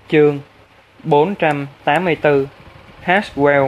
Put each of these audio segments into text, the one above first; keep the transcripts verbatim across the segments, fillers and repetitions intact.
Chương bốn trăm tám mươi tư Haswell.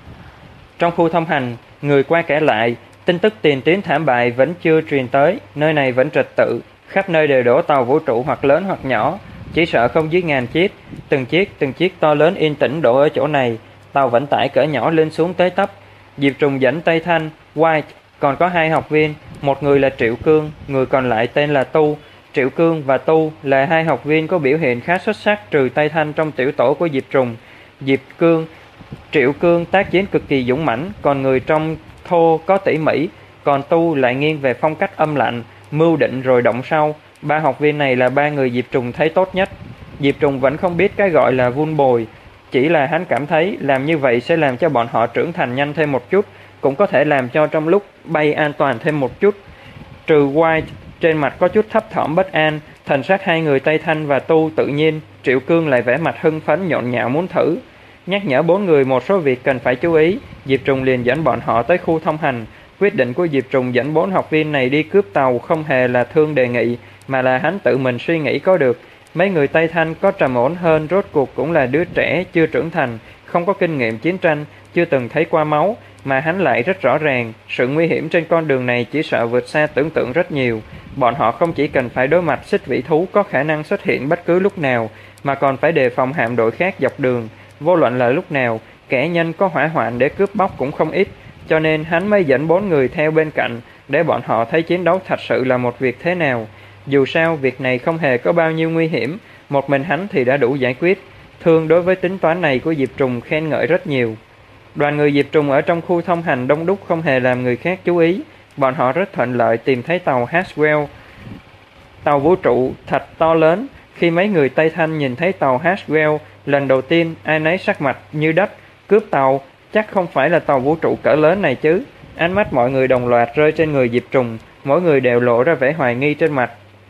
Trong khu thông hành, người qua kể lại, tin tức tiền tuyến thảm bại vẫn chưa truyền tới, nơi này vẫn trật tự, khắp nơi đều đổ tàu vũ trụ hoặc lớn hoặc nhỏ, chỉ sợ không dưới ngàn chiếc, từng chiếc từng chiếc to lớn yên tĩnh đổ ở chỗ này, tàu vận tải cỡ nhỏ lên xuống tới tấp. Diệp Trùng dẫn Tây Thanh, White, còn có hai học viên, một người là Triệu Cương, người còn lại tên là Tu. Triệu Cương và Tu là hai học viên có biểu hiện khá xuất sắc trừ Tây Thanh trong tiểu tổ của Diệp Trùng. Diệp Cương, Triệu Cương tác chiến cực kỳ dũng mãnh, còn người trong thô có tỉ mỉ, còn Tu lại nghiêng về phong cách âm lạnh, mưu định rồi động sau. Ba học viên này là ba người Diệp Trùng thấy tốt nhất. Diệp Trùng vẫn không biết cái gọi là vun bồi, chỉ là hắn cảm thấy làm như vậy sẽ làm cho bọn họ trưởng thành nhanh thêm một chút, cũng có thể làm cho trong lúc bay an toàn thêm một chút. Trừ White, trên mặt có chút thấp thỏm bất an, thần sắc hai người Tây Thanh và Tu tự nhiên, Triệu Cương lại vẻ mặt hưng phấn nhộn nhạo muốn thử. Nhắc nhở bốn người một số việc cần phải chú ý, Diệp Trùng liền dẫn bọn họ tới khu thông hành. Quyết định của Diệp Trùng dẫn bốn học viên này đi cướp tàu không hề là Thương đề nghị, mà là hắn tự mình suy nghĩ có được. Mấy người Tây Thanh có trầm ổn hơn, rốt cuộc cũng là đứa trẻ chưa trưởng thành, không có kinh nghiệm chiến tranh, chưa từng thấy qua máu, mà hắn lại rất rõ ràng, sự nguy hiểm trên con đường này chỉ sợ vượt xa tưởng tượng rất nhiều. Bọn họ không chỉ cần phải đối mặt xích vĩ thú có khả năng xuất hiện bất cứ lúc nào, mà còn phải đề phòng hạm đội khác dọc đường. Vô luận là lúc nào, kẻ nhân có hỏa hoạn để cướp bóc cũng không ít, cho nên hắn mới dẫn bốn người theo bên cạnh, để bọn họ thấy chiến đấu thật sự là một việc thế nào. Dù sao, việc này không hề có bao nhiêu nguy hiểm, một mình hắn thì đã đủ giải quyết. Thương đối với tính toán này của Diệp Trùng khen ngợi rất nhiều. Đoàn người Diệp Trùng ở trong khu thông hành đông đúc không hề làm người khác chú ý, bọn họ rất thuận lợi tìm thấy tàu Haswell. Tàu vũ trụ thật to lớn. Khi mấy người Tây Thanh nhìn thấy tàu Haswell, lần đầu tiên ai nấy sắc mặt như đất. Cướp tàu, chắc không phải là tàu vũ trụ cỡ lớn này chứ. Ánh mắt mọi người đồng loạt rơi trên người Diệp Trùng, mỗi người đều lộ ra vẻ hoài nghi trên mặt.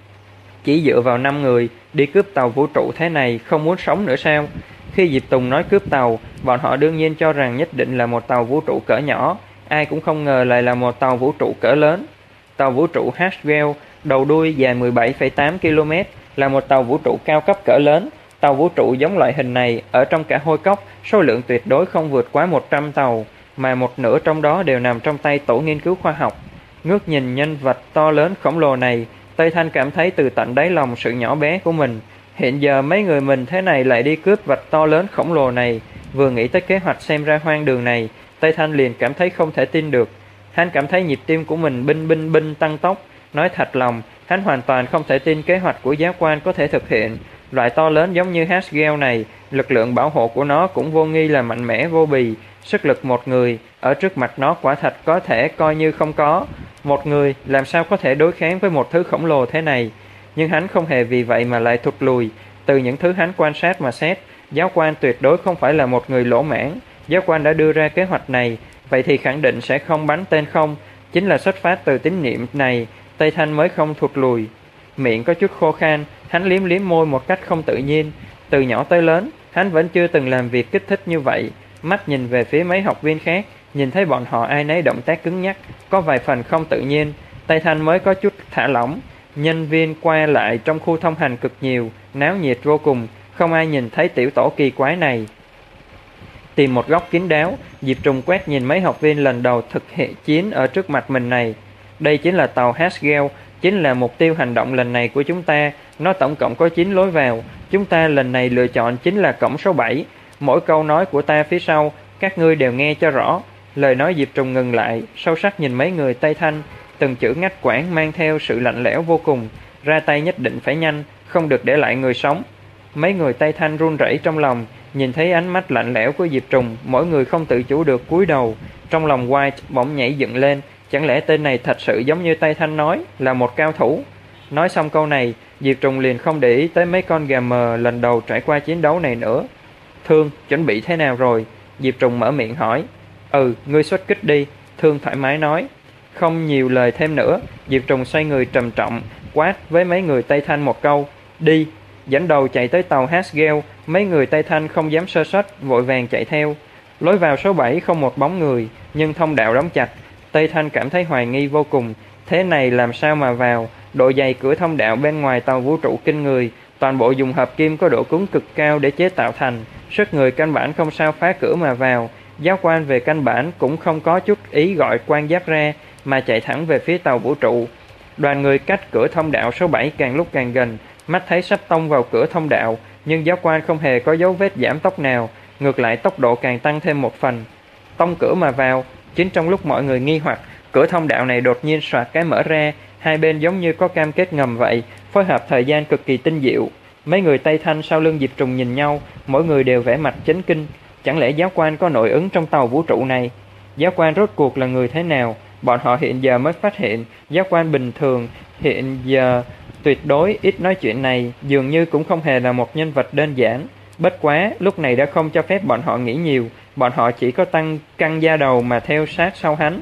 Chỉ dựa vào năm người đi cướp tàu vũ trụ thế này, không muốn sống nữa sao? Khi Diệp Tùng nói cướp tàu, bọn họ đương nhiên cho rằng nhất định là một tàu vũ trụ cỡ nhỏ, ai cũng không ngờ lại là một tàu vũ trụ cỡ lớn. Tàu vũ trụ Haswell, đầu đuôi dài mười bảy phẩy tám ki lô mét, là một tàu vũ trụ cao cấp cỡ lớn. Tàu vũ trụ giống loại hình này ở trong cả Hôi Cốc, số lượng tuyệt đối không vượt quá một trăm tàu, mà một nửa trong đó đều nằm trong tay tổ nghiên cứu khoa học. Ngước nhìn nhân vật to lớn khổng lồ này, Tây Thanh cảm thấy từ tận đáy lòng sự nhỏ bé của mình. Hiện giờ mấy người mình thế này lại đi cướp vật to lớn khổng lồ này. Vừa nghĩ tới kế hoạch xem ra hoang đường này, Tây Thanh liền cảm thấy không thể tin được. Hắn cảm thấy nhịp tim của mình binh binh binh tăng tốc. Nói thật lòng, hắn hoàn toàn không thể tin kế hoạch của giáo quan có thể thực hiện. Loại to lớn giống như Haswell này, lực lượng bảo hộ của nó cũng vô nghi là mạnh mẽ vô bì. Sức lực một người, ở trước mặt nó quả thật có thể coi như không có. Một người làm sao có thể đối kháng với một thứ khổng lồ thế này? Nhưng hắn không hề vì vậy mà lại thụt lùi. Từ những thứ hắn quan sát mà xét, giáo quan tuyệt đối không phải là một người lỗ mãn. Giáo quan đã đưa ra kế hoạch này, vậy thì khẳng định sẽ không bắn tên không. Chính là xuất phát từ tín niệm này, Tây Thanh mới không thụt lùi. Miệng có chút khô khan, hắn liếm liếm môi một cách không tự nhiên. Từ nhỏ tới lớn, hắn vẫn chưa từng làm việc kích thích như vậy. Mắt nhìn về phía mấy học viên khác, nhìn thấy bọn họ ai nấy động tác cứng nhắc, có vài phần không tự nhiên. Tây Thanh mới có chút thả lỏng. Nhân viên qua lại trong khu thông hành cực nhiều, náo nhiệt vô cùng, không ai nhìn thấy tiểu tổ kỳ quái này. Tìm một góc kín đáo, Diệp Trùng quét nhìn mấy học viên lần đầu thực hiện chiến ở trước mặt mình này. Đây chính là tàu Haswell, chính là mục tiêu hành động lần này của chúng ta. Nó tổng cộng có chín lối vào, chúng ta lần này lựa chọn chính là cổng số bảy. Mỗi câu nói của ta phía sau, các ngươi đều nghe cho rõ. Lời nói Diệp Trùng ngừng lại, sâu sắc nhìn mấy người Tây Thanh, từng chữ ngắt quãng mang theo sự lạnh lẽo vô cùng. Ra tay nhất định phải nhanh, không được để lại người sống. Mấy người Tây Thanh run rẩy trong lòng, nhìn thấy ánh mắt lạnh lẽo của Diệp Trùng, mỗi người không tự chủ được cúi đầu. Trong lòng White bỗng nhảy dựng lên, chẳng lẽ tên này thật sự giống như Tây Thanh nói, là một cao thủ? Nói xong câu này, Diệp Trùng liền không để ý tới mấy con gà mờ lần đầu trải qua chiến đấu này nữa. Thương, chuẩn bị thế nào rồi? Diệp Trùng mở miệng hỏi. Ừ, ngươi xuất kích đi, Thương thoải mái nói. Không nhiều lời thêm nữa, Diệp Trùng xoay người trầm trọng, quát với mấy người Tây Thanh một câu. Đi! Dẫn đầu chạy tới tàu Haswell, mấy người Tây Thanh không dám sơ suất, vội vàng chạy theo. Lối vào số bảy không một bóng người, nhưng thông đạo đóng chặt. Tây Thanh cảm thấy hoài nghi vô cùng. Thế này làm sao mà vào? Độ dày cửa thông đạo bên ngoài tàu vũ trụ kinh người, Toàn bộ dùng hợp kim có độ cứng cực cao để chế tạo thành, sức người căn bản không sao phá cửa mà vào. Giáo quan về căn bản cũng không có chút ý gọi quan giáp ra, mà chạy thẳng về phía tàu vũ trụ. Đoàn người cách cửa thông đạo số bảy càng lúc càng gần, mắt thấy sắp tông vào cửa thông đạo, nhưng giáo quan không hề có dấu vết giảm tốc nào, ngược lại tốc độ càng tăng thêm một phần. Tông cửa mà vào. Chính trong lúc mọi người nghi hoặc, cửa thông đạo này đột nhiên soạt cái mở ra, hai bên giống như có cam kết ngầm vậy, phối hợp thời gian cực kỳ tinh diệu. Mấy người Tây Thanh sau lưng Diệp Trùng nhìn nhau, mỗi người đều vẻ mặt chấn kinh. Chẳng lẽ giáo quan có nội ứng trong tàu vũ trụ này? Giáo quan rốt cuộc là người thế nào? Bọn họ hiện giờ mới phát hiện, giáo quan bình thường hiện giờ tuyệt đối ít nói chuyện này, dường như cũng không hề là một nhân vật đơn giản. Bất quá, lúc này đã không cho phép bọn họ nghĩ nhiều, bọn họ chỉ có tăng căng da đầu mà theo sát sau hắn.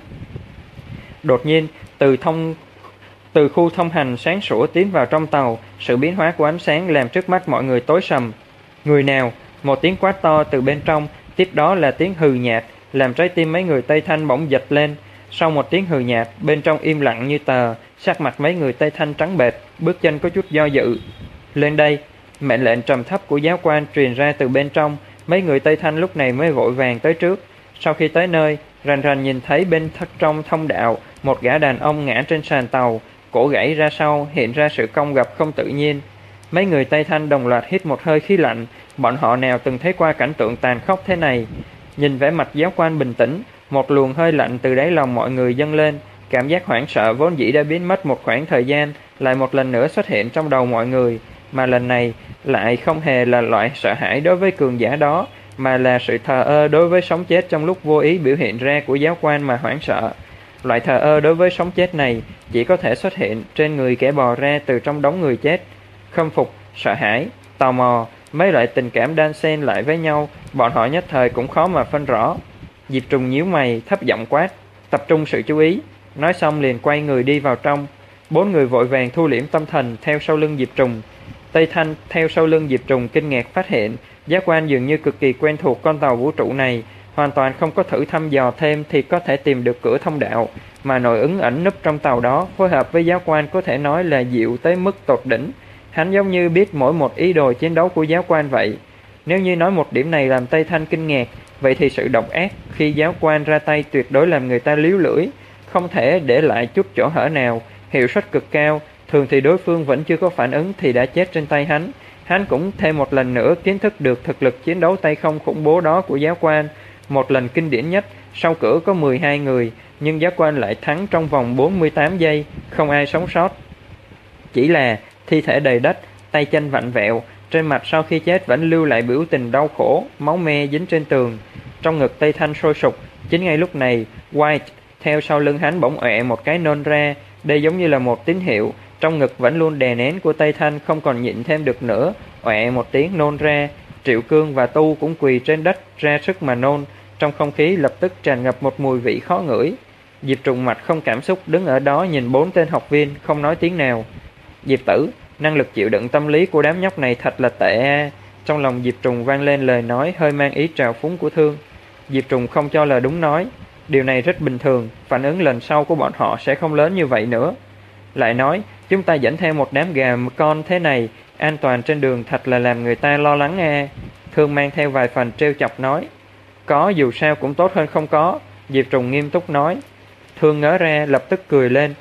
Đột nhiên, từ thông từ khu thông hành sáng sủa tiến vào trong tàu, sự biến hóa của ánh sáng làm trước mắt mọi người tối sầm. Người nào? Một tiếng quát to từ bên trong, tiếp đó là tiếng hừ nhạt, làm trái tim mấy người Tây Thanh bỗng giật lên. Sau một tiếng hừ nhạt, bên trong im lặng như tờ, sắc mặt mấy người Tây Thanh trắng bệch, bước chân có chút do dự. Lên đây! Mệnh lệnh trầm thấp của giáo quan truyền ra từ bên trong, mấy người Tây Thanh lúc này mới vội vàng tới trước. Sau khi tới nơi, rành rành nhìn thấy bên thất trong thông đạo, một gã đàn ông ngã trên sàn tàu, cổ gãy ra sau, hiện ra sự cong gập không tự nhiên. Mấy người Tây Thanh đồng loạt hít một hơi khí lạnh, bọn họ nào từng thấy qua cảnh tượng tàn khốc thế này. Nhìn vẻ mặt giáo quan bình tĩnh, một luồng hơi lạnh từ đáy lòng mọi người dâng lên, cảm giác hoảng sợ vốn dĩ đã biến mất một khoảng thời gian, lại một lần nữa xuất hiện trong đầu mọi người, mà lần này lại không hề là loại sợ hãi đối với cường giả đó, mà là sự thờ ơ đối với sống chết trong lúc vô ý biểu hiện ra của giáo quan mà hoảng sợ. Loại thờ ơ đối với sống chết này chỉ có thể xuất hiện trên người kẻ bò ra từ trong đống người chết. Khâm phục, sợ hãi, tò mò, mấy loại tình cảm đan xen lại với nhau, bọn họ nhất thời cũng khó mà phân rõ. Diệp Trùng nhíu mày, thấp giọng quát, tập trung sự chú ý. Nói xong liền quay người đi vào trong. Bốn người vội vàng thu liễm tâm thần theo sau lưng Diệp Trùng. Tây Thanh theo sau lưng Diệp Trùng kinh ngạc phát hiện, giác quan dường như cực kỳ quen thuộc con tàu vũ trụ này, hoàn toàn không có thử thăm dò thêm thì có thể tìm được cửa thông đạo, mà nội ứng ẩn núp trong tàu đó phối hợp với giáo quan có thể nói là diệu tới mức tột đỉnh. Hắn giống như biết mỗi một ý đồ chiến đấu của giáo quan vậy. Nếu như nói một điểm này làm Tây Thanh kinh ngạc, vậy thì sự độc ác khi giáo quan ra tay tuyệt đối làm người ta líu lưỡi, không thể để lại chút chỗ hở nào, hiệu suất cực cao. Thường thì đối phương vẫn chưa có phản ứng thì đã chết trên tay hắn. Hắn cũng thêm một lần nữa kiến thức được thực lực chiến đấu tay không khủng bố đó của giáo quan. Một lần kinh điển nhất, sau cửa có mười hai người, nhưng giáo quan lại thắng trong vòng bốn mươi tám giây, không ai sống sót. Chỉ là thi thể đầy đất, tay chân vặn vẹo, trên mặt sau khi chết vẫn lưu lại biểu tình đau khổ, máu me dính trên tường. Trong ngực Tây Thanh sôi sục. Chính ngay lúc này, White theo sau lưng hắn bỗng ọe một cái nôn ra. Đây giống như là một tín hiệu. Trong ngực vẫn luôn đè nén của Tây Thanh không còn nhịn thêm được nữa, ọe một tiếng nôn ra. Triệu Cương và Tu cũng quỳ trên đất ra sức mà nôn. Trong không khí lập tức tràn ngập một mùi vị khó ngửi. Diệp Trùng mặt không cảm xúc đứng ở đó nhìn bốn tên học viên không nói tiếng nào. Diệp Tử, năng lực chịu đựng tâm lý của đám nhóc này thật là tệ a. Trong lòng Diệp Trùng vang lên lời nói hơi mang ý trào phúng của Thương. Diệp Trùng không cho là đúng nói, điều này rất bình thường, phản ứng lần sau của bọn họ sẽ không lớn như vậy nữa. Lại nói, chúng ta dẫn theo một đám gà con thế này, an toàn trên đường thật là làm người ta lo lắng a. Thương mang theo vài phần trêu chọc nói. Có dù sao cũng tốt hơn không có, Diệp Trùng nghiêm túc nói. Thương ngớ ra lập tức cười lên.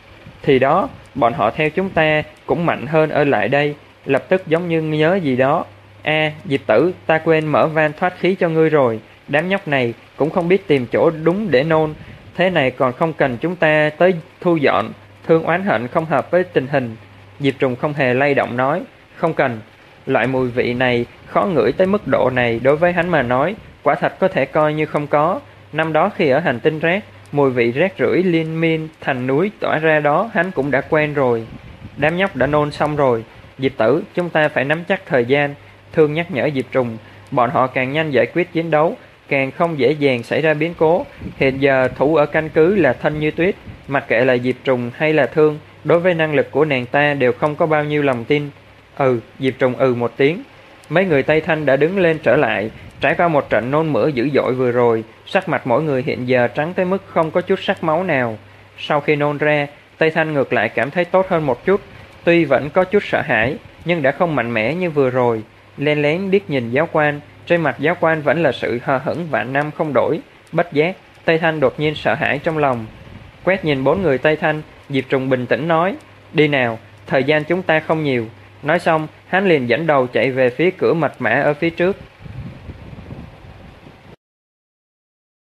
Thì đó, bọn họ theo chúng ta cũng mạnh hơn ở lại đây, lập tức giống như nhớ gì đó. A, à, Diệp Tử, ta quên mở van thoát khí cho ngươi rồi, đám nhóc này cũng không biết tìm chỗ đúng để nôn, thế này còn không cần chúng ta tới thu dọn. Thương oán hận không hợp với tình hình. Diệp Trùng không hề lay động nói, không cần. Loại mùi vị này khó ngửi tới mức độ này đối với hắn mà nói, quả thật có thể coi như không có. Năm đó khi ở hành tinh rác, mùi vị rác rưởi liên miên thành núi tỏa ra đó hắn cũng đã quen rồi. Đám nhóc đã nôn xong rồi, Diệp Tử, chúng ta phải nắm chắc thời gian. Thương nhắc nhở Diệp Trùng, bọn họ càng nhanh giải quyết chiến đấu, càng không dễ dàng xảy ra biến cố. Hiện giờ thủ ở căn cứ là Thanh Như Tuyết, mặc kệ là Diệp Trùng hay là Thương, đối với năng lực của nàng ta đều không có bao nhiêu lòng tin. Ừ, Diệp Trùng ừ một tiếng. Mấy người Tây Thanh đã đứng lên trở lại, trải qua một trận nôn mửa dữ dội vừa rồi, sắc mặt mỗi người hiện giờ trắng tới mức không có chút sắc máu nào. Sau khi nôn ra, Tây Thanh ngược lại cảm thấy tốt hơn một chút, tuy vẫn có chút sợ hãi, nhưng đã không mạnh mẽ như vừa rồi. Len lén liếc nhìn giáo quan, trên mặt giáo quan vẫn là sự hờ hững vạn năm không đổi. Bất giác, Tây Thanh đột nhiên sợ hãi trong lòng. Quét nhìn bốn người Tây Thanh, Diệp Trùng bình tĩnh nói, đi nào, thời gian chúng ta không nhiều. Nói xong, hắn liền dẫn đầu chạy về phía cửa mật mã ở phía trước.